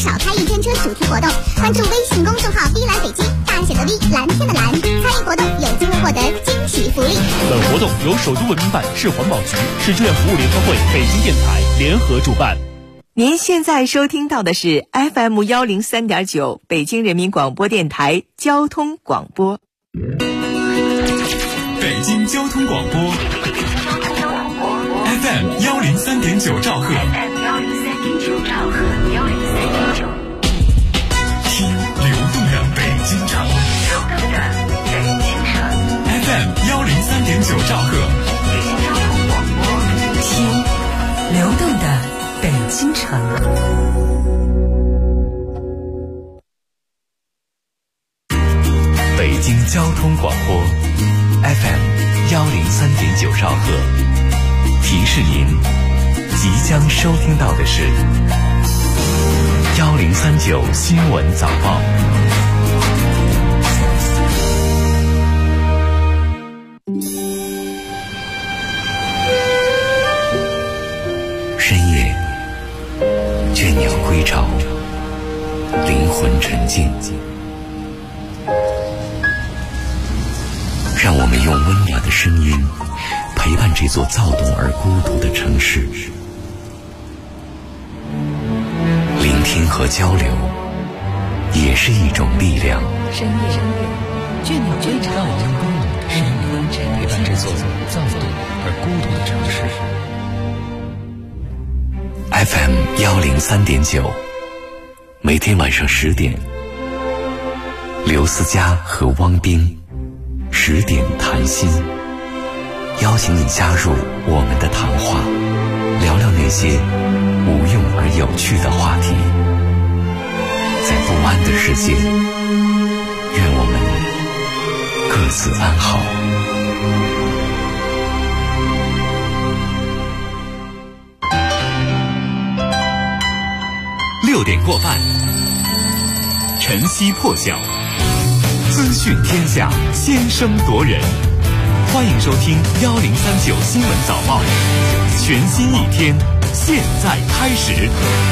少开一天车主题活动。关注微信公众号 V 蓝北京，大写的 V， 蓝天的蓝，参与活动有机会获得惊喜福利。 本活动由首都文明办、市环保局、市志愿服务联合会、北京电台联合主办。 您现在收听到的是 FM 103.9北京人民广播电台交通广播。 北京交通广播 FM 103.9兆赫，听流动的北京城，FM 103.9兆赫， 听流动的北京城。 北京交通广播 FM 103.9兆赫，提示您即将收听到的是1039新闻早报。深夜，倦鸟归巢，灵魂沉静。让我们用温暖的声音陪伴这座躁动而孤独的城市，聆听和交流也是一种力量。 深夜，倦鸟归巢， 让我们温暖的声音陪伴这座躁动而孤独的城市。 FM 103.9，每天晚上10点，刘思佳和汪冰10点谈心，邀请你加入我们的谈话，聊聊那些无用而有趣的话题。在不安的世界，愿我们各自安好。6点过半，晨曦破晓，资讯天下，先声夺人。欢迎收听1039新闻早报，全新一天，现在开始。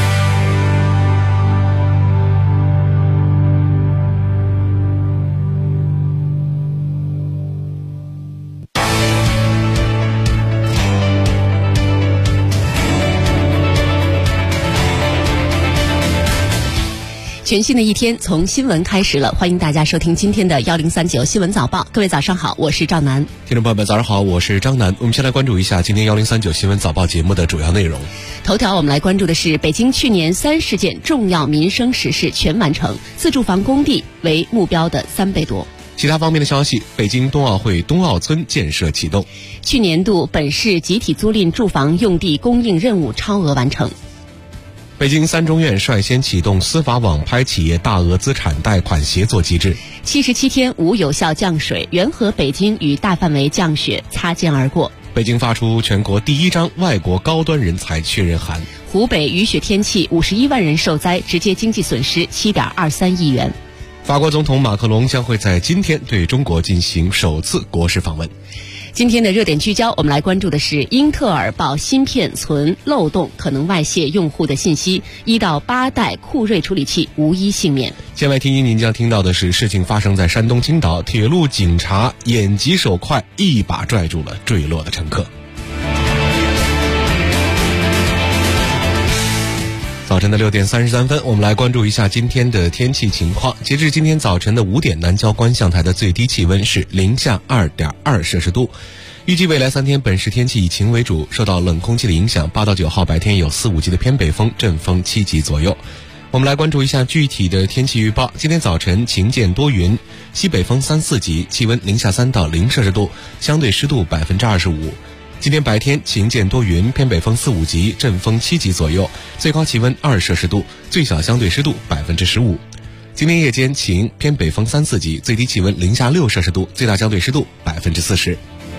全新的一天从新闻开始了，欢迎大家收听今天的1039新闻早报。各位早上好，我是赵楠。 听众朋友们早上好，我是张楠。我们先来关注一下今天1039新闻早报节目的主要内容。 头条我们来关注的是北京去年30件重要民生实事全完成，自住房供地为目标的3倍多。 其他方面的消息，北京冬奥会冬奥村建设启动。 去年度本市集体租赁住房用地供应任务超额完成。 北京3中院率先启动司法网拍企业大额资产贷款协作机制。 77天无有效降水，缘河北京与大范围降雪擦肩而过。 北京发出全国第1张外国高端人才确认函。 湖北雨雪天气51万人受灾，直接经济损失7.23亿元。 法国总统马克龙将会在今天对中国进行首次国事访问。 今天的热点聚焦，我们来关注的是英特尔报芯片存漏洞，可能外泄用户的信息，1到8代酷睿处理器无一幸免。 线外听音您将听到的是，事情发生在山东青岛，铁路警察眼疾手快，一把拽住了坠落的乘客。早晨的6点33分，我们来关注一下今天的天气情况。截至今天早晨的5点，南郊观象台的最低气温是零下2.2摄氏度。预计未来3天本市天气以晴为主，受到冷空气的影响，8到9号白天有4、5级的偏北风，阵风7级左右。我们来关注一下具体的天气预报。今天早晨晴间多云，西北风3、4级，气温零下3到0摄氏度，相对湿度25%。今天白天晴间多云，偏北风4、5级，阵风7级左右，最高气温2摄氏度，最小相对湿度15%。今天夜间晴，偏北风3、4级，最低气温零下6摄氏度，最大相对湿度40%。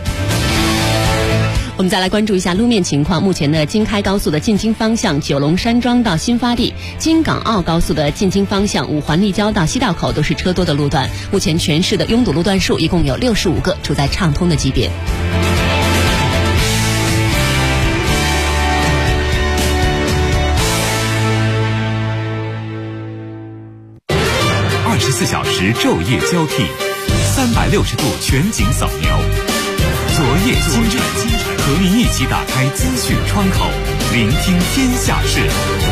我们再来关注一下路面情况。目前的京开高速的进京方向九龙山庄到新发地，京港澳高速的进京方向五环立交到西道口都是车多的路段。目前全市的拥堵路段数一共有65个，处在畅通的级别。 24小时昼夜交替，360度全景扫描。昨夜今晨，和您一起打开资讯窗口，聆听天下事。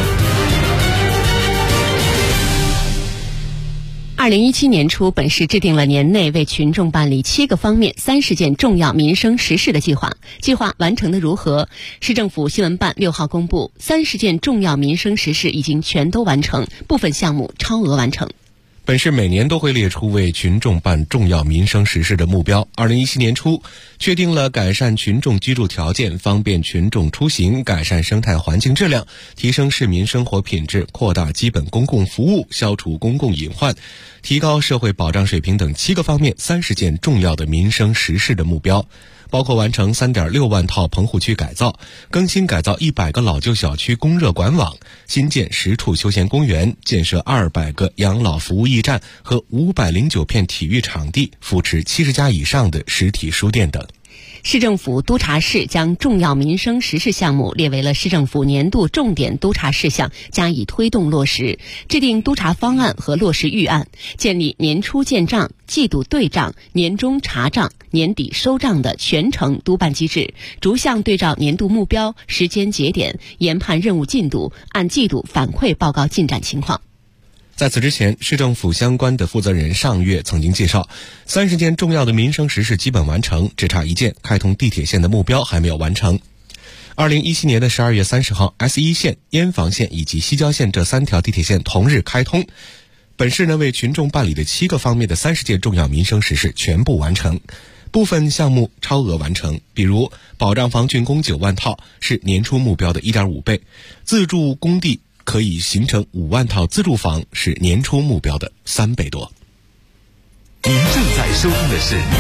2017年初，本市制定了年内为群众办理7个方面30件重要民生实事的计划。计划完成的如何？市政府新闻办6号公布，30件重要民生实事已经全都完成，部分项目超额完成。 本市每年都会列出为群众办重要民生实事的目标。2017年初，确定了改善群众居住条件、方便群众出行、改善生态环境质量、提升市民生活品质、扩大基本公共服务、消除公共隐患、提高社会保障水平等7个方面30件重要的民生实事的目标。包括完成3.6万套棚户区改造，更新改造100个老旧小区供热管网，新建10处休闲公园，建设200个养老服务驿站和509片体育场地，扶持70家以上的实体书店等。 市政府督查室将重要民生实事项目列为了市政府年度重点督查事项，加以推动落实，制定督查方案和落实预案，建立年初建账、季度对账、年终查账、年底收账的全程督办机制，逐项对照年度目标、时间节点，研判任务进度，按季度反馈报告进展情况。 在此之前，市政府相关的负责人上月曾经介绍，30件重要的民生实事基本完成，只差1件，开通地铁线的目标还没有完成。2017年的12月30号 ，S1 线、燕房线以及西郊线这3条地铁线同日开通。本市呢为群众办理的7个方面的30件重要民生实事全部完成，部分项目超额完成，比如保障房竣工9万套，是年初目标的 1.5 倍，自住工地可以形成5万套自住房，是年初目标的3倍多。 您正在收听的是1039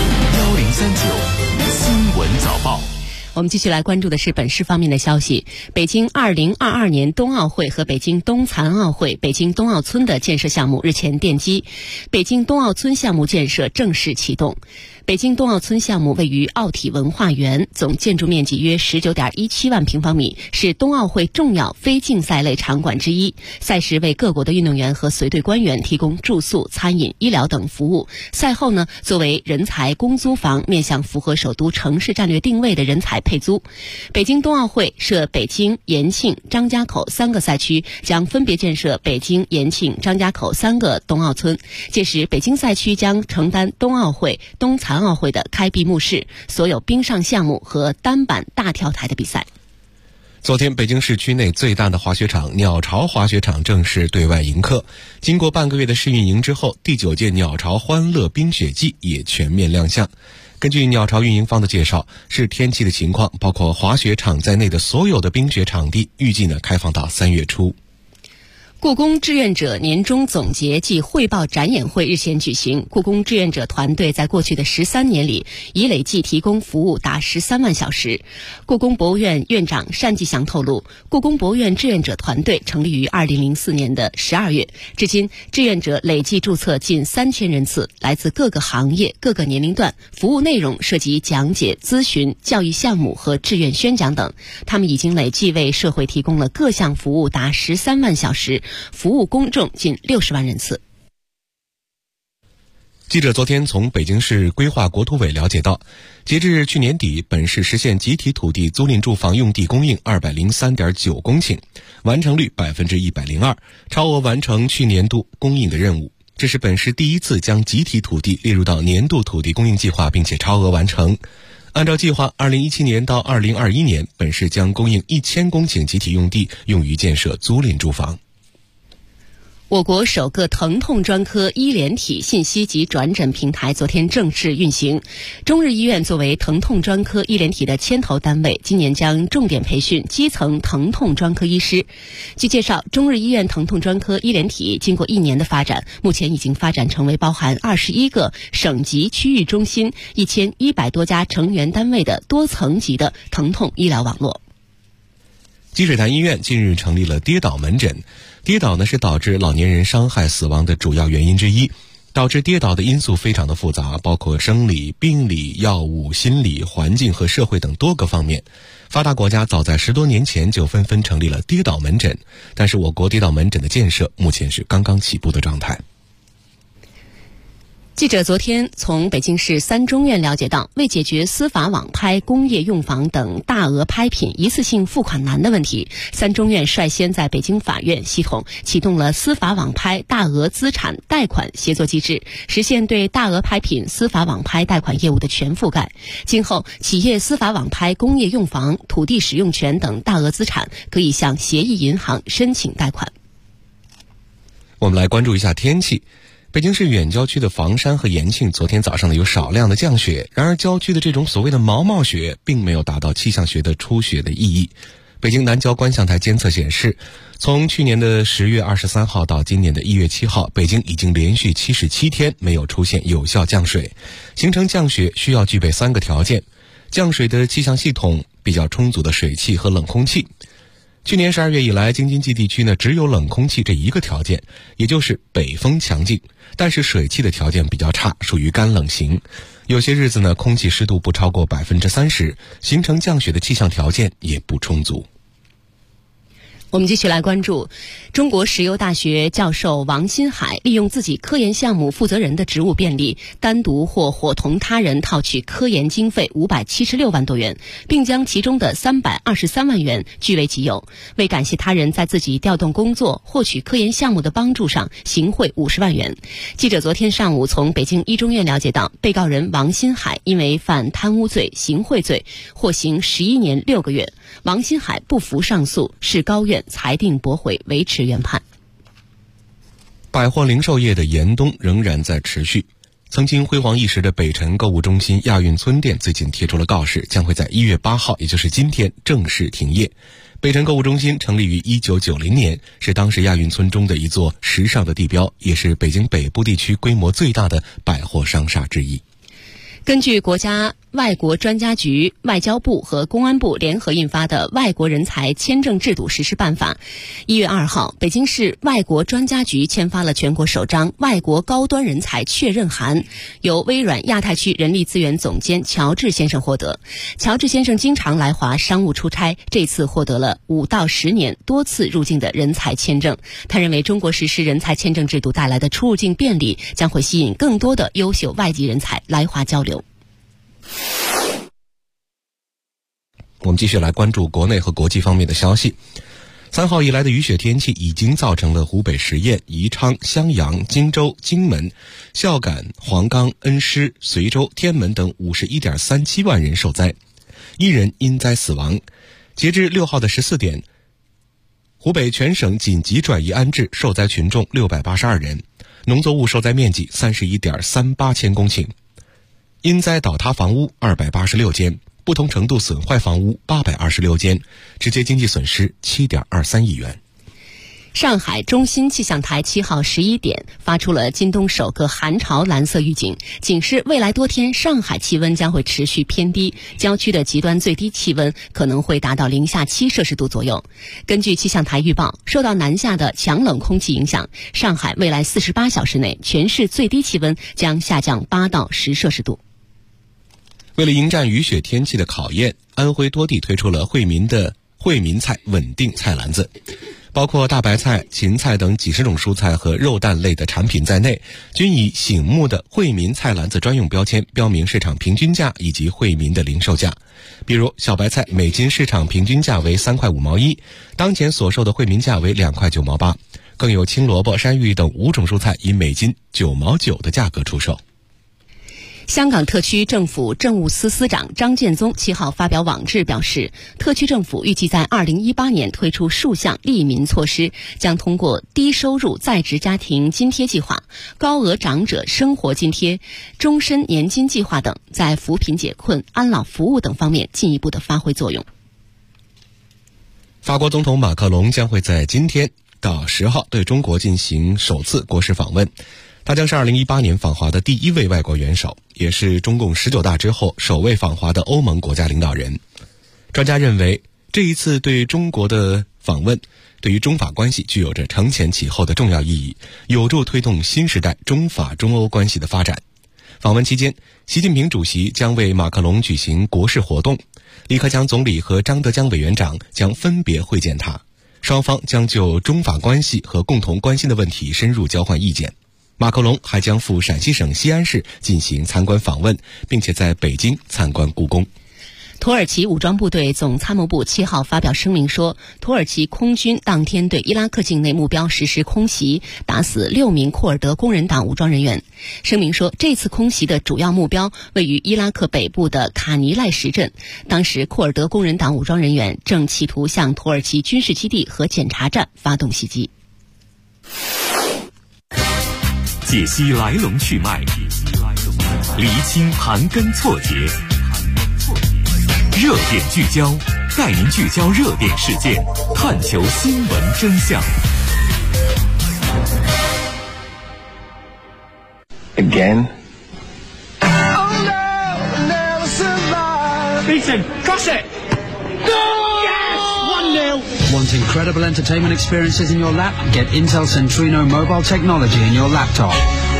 新闻早报。 我们继续来关注的是本市方面的消息。北京2022年冬奥会和北京冬残奥会北京冬奥村的建设项目日前奠基，北京冬奥村项目建设正式启动。北京冬奥村项目位于奥体文化园，总建筑面积约 19.17 万平方米，是冬奥会重要非竞赛类场馆之一。赛时为各国的运动员和随队官员提供住宿、餐饮、医疗等服务。赛后呢，作为人才公租房，面向符合首都城市战略定位的人才配租。北京冬奥会设北京、延庆、张家口3个赛区，将分别建设北京、延庆、张家口3个冬奥村。届时，北京赛区将承担冬奥会、冬残奥会的开闭幕式、所有冰上项目和单板大跳台的比赛。 昨天，北京市区内最大的滑雪场鸟巢滑雪场正式对外迎客。经过半个月的试运营之后，第9届鸟巢欢乐冰雪季也全面亮相。根据鸟巢运营方的介绍，视天气的情况，包括滑雪场在内的所有的冰雪场地预计开放到3月初。 故宫志愿者年终总结暨汇报展演会日前举行，故宫志愿者团队在过去的13年里，已累计提供服务达13万小时。故宫博物院院长单霁翔透露，故宫博物院志愿者团队成立于2004年的12月，至今志愿者累计注册近3000人次，来自各个行业、各个年龄段，服务内容涉及讲解、咨询、教育项目和志愿宣讲等。他们已经累计为社会提供了各项服务达13万小时，服务公众近60万人次。 记者昨天从北京市规划国土委了解到，截至去年底，本市实现集体土地租赁住房用地供应203.9公顷，完成率102%，超额完成去年度供应的任务。这是本市第一次将集体土地列入到年度土地供应计划，并且超额完成。按照计划，2017年到2021年，本市将供应1000公顷集体用地用于建设租赁住房。 我国首个疼痛专科医联体信息及转诊平台昨天正式运行。中日医院作为疼痛专科医联体的牵头单位，今年将重点培训基层疼痛专科医师。据介绍，中日医院疼痛专科医联体经过1年的发展，目前已经发展成为包含21个省级区域中心、1100多家成员单位的多层级的疼痛医疗网络。 积水潭医院近日成立了跌倒门诊。跌倒是导致老年人伤害死亡的主要原因之一。导致跌倒的因素非常的复杂，包括生理、病理、药物、心理、环境和社会等多个方面。发达国家早在10多年前就纷纷成立了跌倒门诊，但是我国跌倒门诊的建设目前是刚刚起步的状态。 记者昨天从北京市三中院了解到，为解决司法网拍、工业用房等大额拍品一次性付款难的问题，三中院率先在北京法院系统启动了司法网拍大额资产贷款协作机制，实现对大额拍品司法网拍贷款业务的全覆盖。今后，企业司法网拍工业用房、土地使用权等大额资产可以向协议银行申请贷款。 我们来关注一下天气。北京市远郊区的房山和延庆昨天早上呢有少量的降雪，然而郊区的这种所谓的毛毛雪并没有达到气象学的初雪的意义。北京南郊观象台监测显示，从去年的10月23号到今年的1月7号，北京已经连续77天没有出现有效降水。形成降雪需要具备3个条件：降水的气象系统、比较充足的水汽和冷空气。去年12月以来，京津冀地区呢只有冷空气这一个条件，也就是北风强劲，但是水汽的条件比较差，属于干冷型。有些日子呢，空气湿度不超过30%，形成降雪的气象条件也不充足。 我们继续来关注，中国石油大学教授王新海利用自己科研项目负责人的职务便利，单独或伙同他人套取科研经费576万多元，并将其中的323万元据为己有。为感谢他人在自己调动工作、获取科研项目的帮助上行贿50万元。记者昨天上午从北京一中院了解到，被告人王新海因为犯贪污罪、行贿罪，获刑11年6个月。王新海不服上诉，市高院裁定驳回，维持原判。 百货零售业的严冬仍然在持续。曾经辉煌一时的北辰购物中心亚运村店最近贴出了告示，将会在1月8号，也就是今天正式停业。北辰购物中心成立于1990年，是当时亚运村中的一座时尚的地标，也是北京北部地区规模最大的百货商厦之一。 根据国家外国专家局、外交部和公安部联合印发的《外国人才签证制度实施办法》，1月2号，北京市外国专家局签发了全国首张外国高端人才确认函，由微软亚太区人力资源总监乔治先生获得。乔治先生经常来华商务出差，这次获得了5到10年多次入境的人才签证。他认为中国实施人才签证制度带来的出入境便利，将会吸引更多的优秀外籍人才来华交流。 我们继续来关注国内和国际方面的消息。3号以来的雨雪天气已经造成了湖北十堰、宜昌、襄阳、荆州、荆门、孝感、黄冈、恩施、随州、天门等51.37万人受灾，1人因灾死亡。截至6号的14点，湖北全省紧急转移安置受灾群众682人，农作物受灾面积31.38千公顷，因灾倒塌房屋286间，不同程度损坏房屋826间，直接经济损失7.23亿元。 上海中心气象台7号11点发出了今冬首个寒潮蓝色预警，警示未来多天上海气温将会持续偏低，郊区的极端最低气温可能会达到-7摄氏度左右。根据气象台预报，受到南下的强冷空气影响，上海未来48小时内全市最低气温将下降8到10摄氏度。 为了迎战雨雪天气的考验，安徽多地推出了惠民菜稳定菜篮子，包括大白菜、芹菜等几十种蔬菜和肉蛋类的产品在内，均以醒目的惠民菜篮子专用标签标明市场平均价以及惠民的零售价。比如小白菜每斤市场平均价为3块5毛1，当前所售的惠民价为2块9毛8，更有青萝卜、山芋等5种蔬菜以每斤9毛9的价格出售。 香港特区政府政务司司长张建宗7号发表网志表示，特区政府预计在2018年推出数项利民措施，将通过低收入在职家庭津贴计划、高额长者生活津贴、终身年金计划等，在扶贫解困、安老服务等方面进一步的发挥作用。 法国总统马克龙将会在今天到10号对中国进行首次国事访问。他将是2018年访华的第一位外国元首，也是中共19大之后首位访华的欧盟国家领导人。专家认为，这一次对中国的访问对于中法关系具有着承前启后的重要意义，有助推动新时代中法中欧关系的发展。访问期间，习近平主席将为马克龙举行国事活动，李克强总理和张德江委员长将分别会见他，双方将就中法关系和共同关心的问题深入交换意见。 马克龙还将赴陕西省西安市进行参观访问，并且在北京参观故宫。 土耳其武装部队总参谋部7号发表声明说，土耳其空军当天对伊拉克境内目标实施空袭，打死6名库尔德工人党武装人员。声明说，这次空袭的主要目标位于伊拉克北部的卡尼赖什镇，当时库尔德工人党武装人员正企图向土耳其军事基地和检查站发动袭击。 解析来龙去脉，厘清盘根错节，热点聚焦，带您聚焦热点事件，探求新闻真相。 Again. Beaton, cross it. Yes, 1-0. Want incredible entertainment experiences in your lap? Get Intel Centrino mobile technology in your laptop.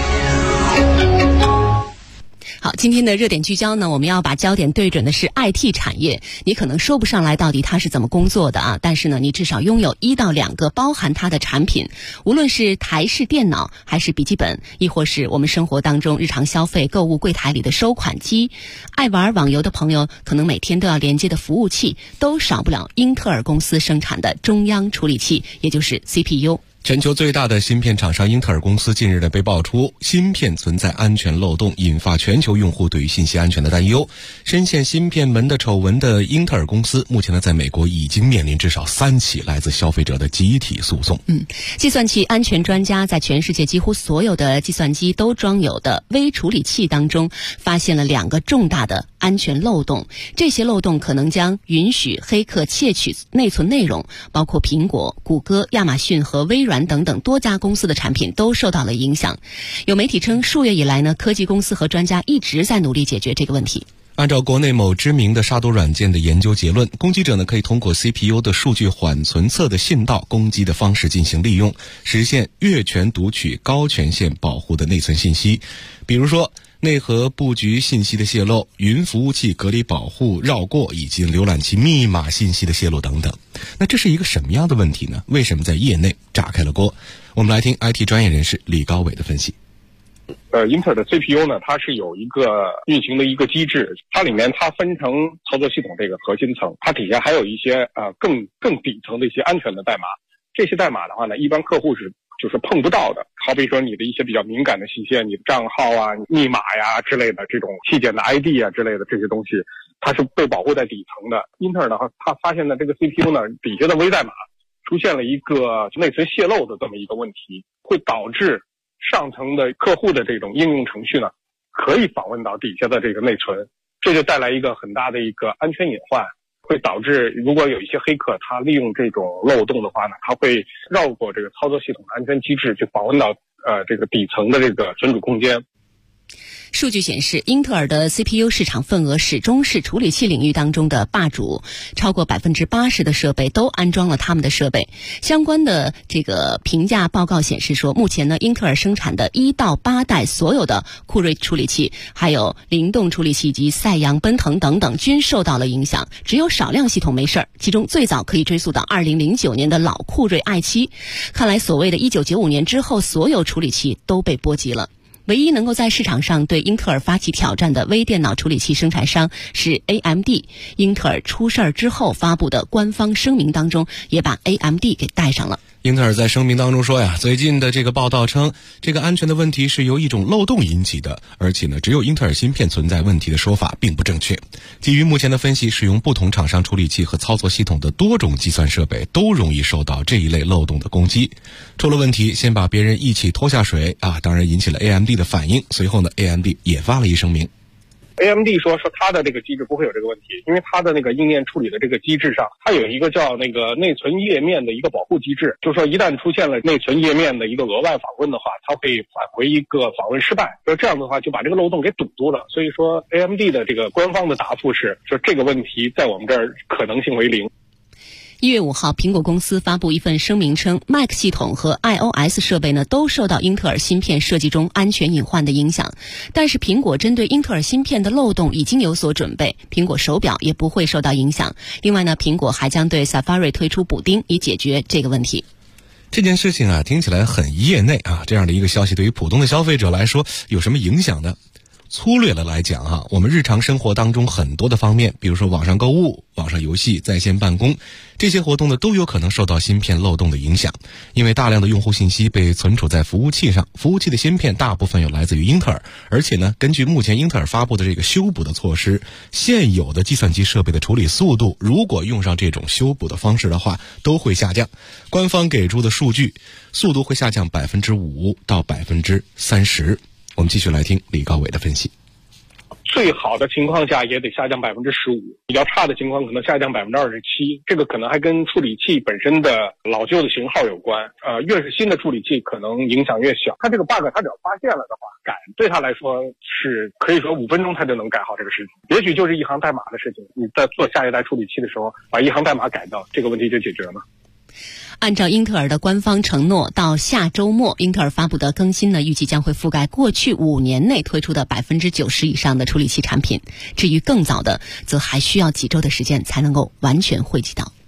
好，今天的热点聚焦呢，我们要把焦点对准的是 IT 产业。你可能说不上来到底它是怎么工作的啊，但是呢，你至少拥有1到2个包含它的产品，无论是台式电脑还是笔记本，亦或是我们生活当中日常消费购物柜台里的收款机，爱玩网游的朋友可能每天都要连接的服务器，都少不了英特尔公司生产的中央处理器，也就是 CPU。 全球最大的芯片厂商英特尔公司近日被爆出芯片存在安全漏洞，引发全球用户对于信息安全的担忧。深陷芯片门的丑闻的英特尔公司，目前在美国已经面临至少3起来自消费者的集体诉讼。 计算器安全专家在全世界几乎所有的计算机都装有的微处理器当中，发现了2个重大的安全漏洞。这些漏洞可能将允许黑客窃取内存内容，包括苹果、谷歌、亚马逊和微软等等多家公司的产品都受到了影响。有媒体称，数月以来呢，科技公司和专家一直在努力解决这个问题。 按照国内某知名的杀毒软件的研究结论，攻击者呢可以通过 CPU 的数据缓存册的信道攻击的方式进行利用，实现越权读取高权限保护的内存信息，比如说内核布局信息的泄露、云服务器隔离保护绕过，以及浏览器密码信息的泄露等等。那这是一个什么样的问题呢？为什么在业内炸开了锅？我们来听 IT 专业人士李高伟的分析。 英特尔的 CPU 呢，它是有一个运行的一个机制，它里面它分成操作系统这个核心层，它底下还有一些更底层的一些安全的代码。这些代码的话呢，一般客户就是碰不到的，好比说你的一些比较敏感的信息，你的账号啊、密码呀之类的这种器件的 ID 啊之类的这些东西，它是被保护在底层的。英特尔的话，它发现的这个 CPU 呢，底下的微代码出现了一个内存泄露的这么一个问题，会导致上层的客户的这种应用程序呢，可以访问到底下的这个内存，这就带来一个很大的一个安全隐患，会导致如果有一些黑客他利用这种漏洞的话呢，他会绕过这个操作系统的安全机制，去访问到这个底层的这个存储空间。 数据显示，英特尔的 CPU 市场份额始终是处理器领域当中的霸主，超过 80% 的设备都安装了他们的设备。相关的这个评价报告显示说，目前呢，英特尔生产的1到8代所有的酷睿处理器，还有灵动处理器以及赛扬、奔腾等等均受到了影响，只有少量系统没事儿。其中最早可以追溯到2009年的老酷睿 i7。看来所谓的1995年之后，所有处理器都被波及了。唯一能够在市场上对英特尔发起挑战的微电脑处理器生产商是 AMD。英特尔出事儿之后发布的官方声明当中，也把 AMD 给带上了。 英特尔在声明当中说呀，最近的这个报道称，这个安全的问题是由一种漏洞引起的，而且呢，只有英特尔芯片存在问题的说法并不正确。基于目前的分析，使用不同厂商处理器和操作系统的多种计算设备都容易受到这一类漏洞的攻击。出了问题，先把别人一起拖下水啊！当然引起了 AMD 的反应。随后呢 ，AMD 也发了一声明。 AMD 说它的这个机制不会有这个问题，因为它的那个硬件处理的这个机制上，它有一个叫那个内存页面的一个保护机制，就是说一旦出现了内存页面的一个额外访问的话，它会返回一个访问失败，就这样的话就把这个漏洞给堵住了。所以说 AMD 的这个官方的答复是说这个问题在我们这儿可能性为0。 1月5号，苹果公司发布一份声明称 ，Mac 系统和 iOS 设备呢都受到英特尔芯片设计中安全隐患的影响。但是苹果针对英特尔芯片的漏洞已经有所准备，苹果手表也不会受到影响。另外呢，苹果还将对 Safari 推出补丁，以解决这个问题。 这件事情啊，听起来很业内啊，这样的一个消息对于普通的消费者来说有什么影响呢？粗略的来讲啊，我们日常生活当中很多的方面，比如说网上购物、网上游戏、在线办公，这些活动呢都有可能受到芯片漏洞的影响，因为大量的用户信息被存储在服务器上，服务器的芯片大部分有来自于英特尔，而且呢，根据目前英特尔发布的这个修补的措施，现有的计算机设备的处理速度，如果用上这种修补的方式的话，都会下降。官方给出的数据，速度会下降5%到30%。我们继续来听李高伟的分析。 最好的情况下也得下降15%，比较差的情况可能下降27%。这个可能还跟处理器本身的老旧的型号有关。越是新的处理器，可能影响越小。它这个 bug 它只要发现了的话，改对它来说是可以说5分钟它就能改好这个事情。也许就是一行代码的事情，你在做下一代处理器的时候，把一行代码改到，这个问题就解决了。 按照英特尔的官方承诺，到下周末，英特尔发布的更新呢，预计将会覆盖过去5年内推出的90%以上的处理器产品。至于更早的，则还需要几周的时间才能够完全汇集到。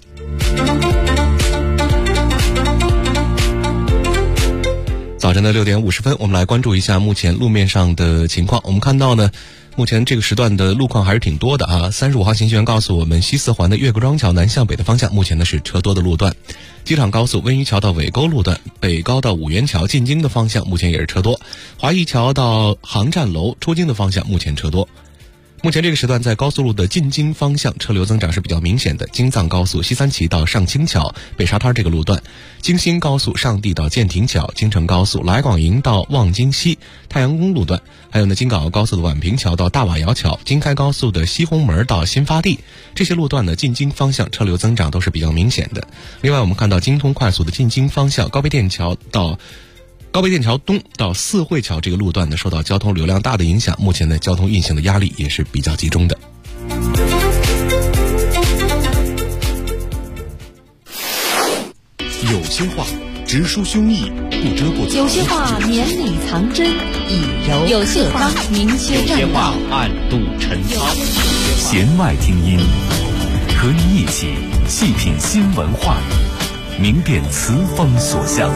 早晨的6点50分，我们来关注一下目前路面上的情况。我们看到呢，目前这个时段的路况还是挺多的啊。35号信息员告诉我们，西四环的岳各庄桥南向北的方向，目前呢是车多的路段。机场高速温榆桥到尾沟路段，北高到五元桥进京的方向，目前也是车多。华谊桥到航站楼出京的方向，目前车多。目前这个时段在高速路的进京方向车流增长是比较明显的，京藏高速西三旗到上清桥北沙滩这个路段，京新高速上地到建亭桥，京承高速来广营到望京西太阳宫路段，还有呢京港澳高速的宛平桥到大瓦窑桥，京开高速的西红门到新发地，这些路段呢进京方向车流增长都是比较明显的。另外我们看到京通快速的进京方向高碑店桥东到四惠桥这个路段呢，受到交通流量大的影响，目前呢交通运行的压力也是比较集中的。 有些话直抒胸臆，不遮不藏； 有些话绵里藏针，以柔有些话明修栈道， 暗度陈仓。 弦外听音，和你一起细品新闻话语，明辨词风所向。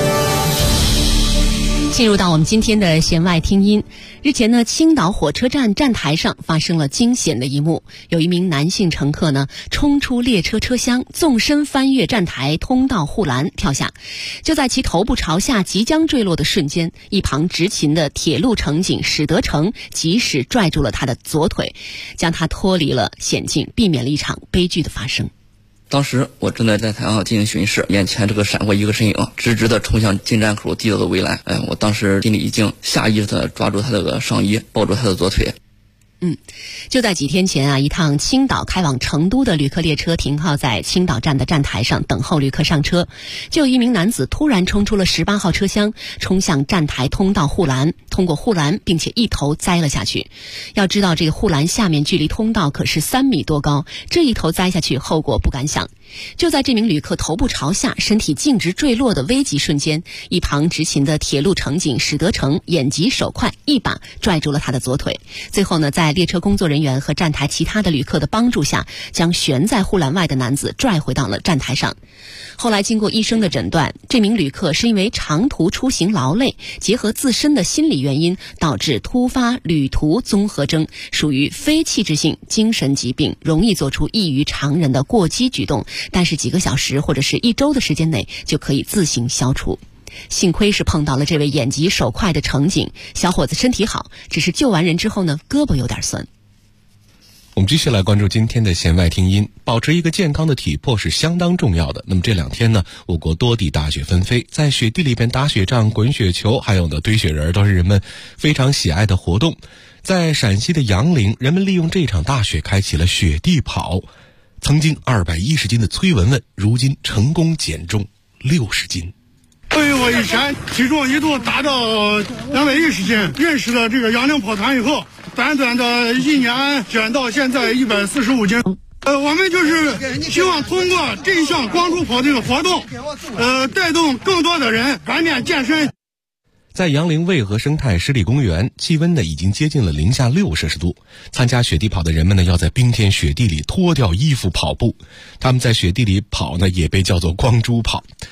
进入到我们今天的弦外听音。日前呢，青岛火车站站台上发生了惊险的一幕，有一名男性乘客呢冲出列车车厢，纵身翻越站台通道护栏跳下。就在其头部朝下即将坠落的瞬间，一旁执勤的铁路乘警史德成及时拽住了他的左腿，将他脱离了险境，避免了一场悲剧的发生。 当时我正在台上进行巡视，眼前这个闪过一个身影，直直的冲向进站口地道的围栏。我当时心里已经下意识的抓住他的上衣，抱住他的左腿。 就在几天前啊，一趟青岛开往成都的旅客列车停靠在青岛站的站台上等候旅客上车，就有一名男子突然冲出了18号车厢，冲向站台通道护栏，通过护栏并且一头栽了下去。要知道这个护栏下面距离通道可是3米多高，这一头栽下去后果不敢想。就在这名旅客头部朝下，身体径直坠落的危急瞬间，一旁执勤的铁路乘警史德成眼疾手快，一把拽住了他的左腿。最后呢，在列车工作人员和站台其他的旅客的帮助下，将悬在护栏外的男子拽回到了站台上。后来经过医生的诊断，这名旅客是因为长途出行劳累，结合自身的心理原因，导致突发旅途综合征，属于非器质性精神疾病，容易做出异于常人的过激举动，但是几个小时或者是1周的时间内就可以自行消除。幸亏是碰到了这位眼疾手快的乘警，小伙子身体好，只是救完人之后呢，胳膊有点酸。 我们继续来关注今天的弦外听音。保持一个健康的体魄是相当重要的。那么这2天呢，我国多地大雪纷飞，在雪地里边打雪仗、滚雪球，还有呢堆雪人，都是人们非常喜爱的活动。在陕西的杨凌，人们利用这场大雪开启了雪地跑。曾经210斤的崔文文，如今成功减重60斤。 我以前体重一度达到210斤，认识了这个杨凌跑团以后，短短的1年减到现在145斤。我们就是希望通过这一项光束跑这个活动，带动更多的人改变健身。 在杨凌渭河生态湿地公园，气温呢已经接近了零下6摄氏度。参加雪地跑的人们呢，要在冰天雪地里脱掉衣服跑步。他们在雪地里跑呢，也被叫做光猪跑。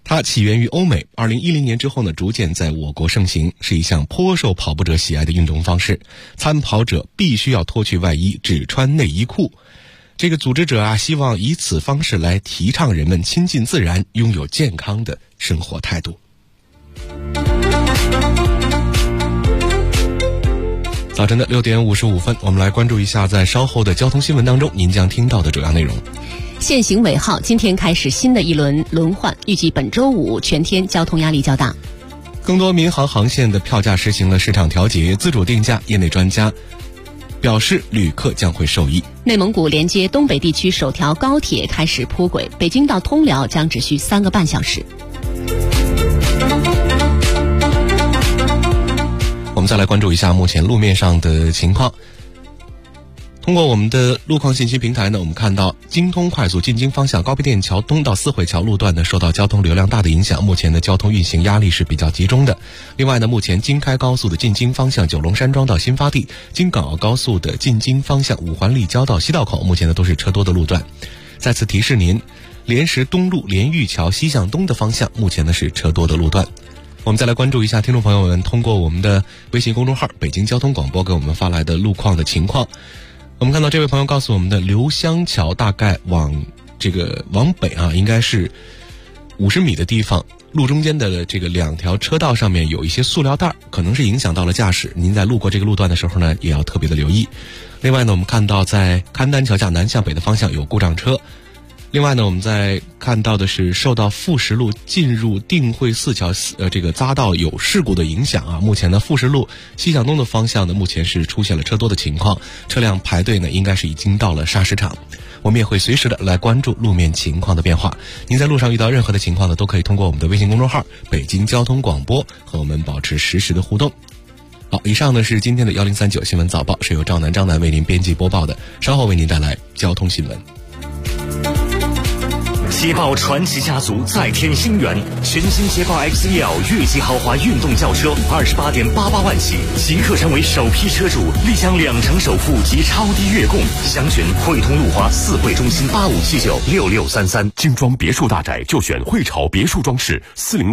它起源于欧美，2010年之后呢，逐渐在我国盛行，是一项颇受跑步者喜爱的运动方式。参跑者必须要脱去外衣，只穿内衣裤。这个组织者希望以此方式来提倡人们亲近自然，拥有健康的生活态度。早晨的6点55分，我们来关注一下在稍后的交通新闻当中您将听到的主要内容。 限行尾号今天开始新的一轮轮换，预计本周五全天交通压力较大。 更多民航航线的票价实行了市场调节，自主定价，业内专家表示旅客将会受益。 内蒙古连接东北地区首条高铁开始铺轨，北京到通辽将只需3个半小时。 我们再来关注一下目前路面上的情况。通过我们的路况信息平台呢，我们看到京通快速进京方向高碑店桥东到四惠桥路段呢，受到交通流量大的影响，目前的交通运行压力是比较集中的。另外呢，目前京开高速的进京方向九龙山庄到新发地，京港澳高速的进京方向五环立交到西道口，目前呢都是车多的路段。再次提示您，莲石东路莲玉桥西向东的方向，目前呢是车多的路段。我们再来关注一下听众朋友们通过我们的微信公众号北京交通广播给我们发来的路况的情况。我们看到这位朋友告诉我们的刘香桥大概往北啊，应该是50米的地方，路中间的这个2条车道上面有一些塑料袋，可能是影响到了驾驶，您在路过这个路段的时候呢也要特别的留意。另外呢，我们看到在邯郸桥下南向北的方向有故障车。另外呢，我们在看到的是受到富石路进入定慧寺桥这个匝道有事故的影响啊，目前呢富石路西向东的方向呢目前是出现了车多的情况，车辆排队呢应该是已经到了砂石场。我们也会随时的来关注路面情况的变化，您在路上遇到任何的情况呢，都可以通过我们的微信公众号北京交通广播和我们保持实时的互动。好，以上呢是今天的1039新闻早报，是由张楠为您编辑播报的，稍后为您带来交通新闻。 捷豹传奇家族再添新元，全新捷豹 XEL 越级豪华运动轿车28.88万起，即刻成为首批车主，立享2成首付及超低月供。详询汇通路华四惠中心85796633。 精装别墅大宅就选汇潮别墅装饰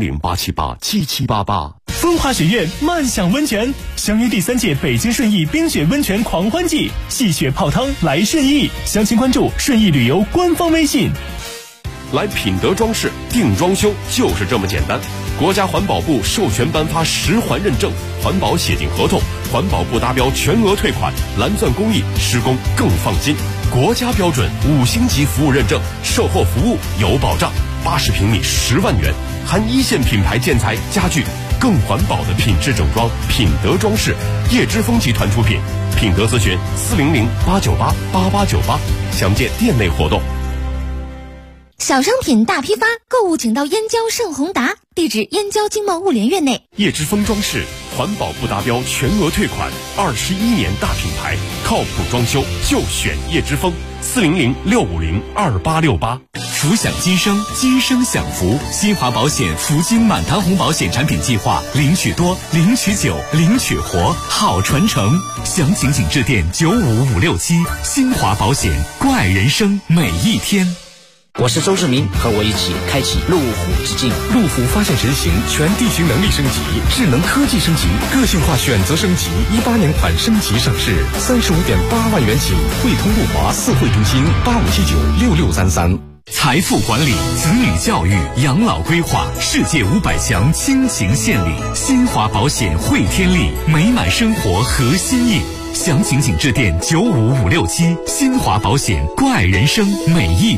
400-878-7788。 风华雪苑慢享温泉，相约第3届北京顺义冰雪温泉狂欢季，戏雪泡汤来顺义，详情关注顺义旅游官方微信。 来品德装饰定装修就是这么简单，国家环保部授权颁发10环认证，环保协定合同，环保部达标全额退款，蓝钻工艺，施工更放心，国家标准5星级服务认证，售后服务有保障，80平米10万元，含1线品牌建材家具，更环保的品质整装，品德装饰，叶之峰集团出品，品德咨询400-898-8898，详见店内活动。 小商品大批发，购物请到燕郊盛宏达，地址燕郊经贸物联院内。 叶之峰装饰，环保部达标全额退款，21年大品牌，靠谱装修就选叶之峰，400-650-2868。 福享今生，今生享福。新华保险福金满堂红保险产品计划，领取多，领取久，领取活，好传承。详情请致电95567。新华保险，关爱人生每一天。 我是周志明，和我一起开启路虎之境。 路虎发现神行，全地形能力升级，智能科技升级，个性化选择升级，18年款升级上市，35.8万元起。汇通路华四惠中心85796633。 财富管理、子女教育、养老规划，世界500强倾情献礼。新华保险汇天利，美满生活和心意。详情请致电95567。新华保险，关爱人生每一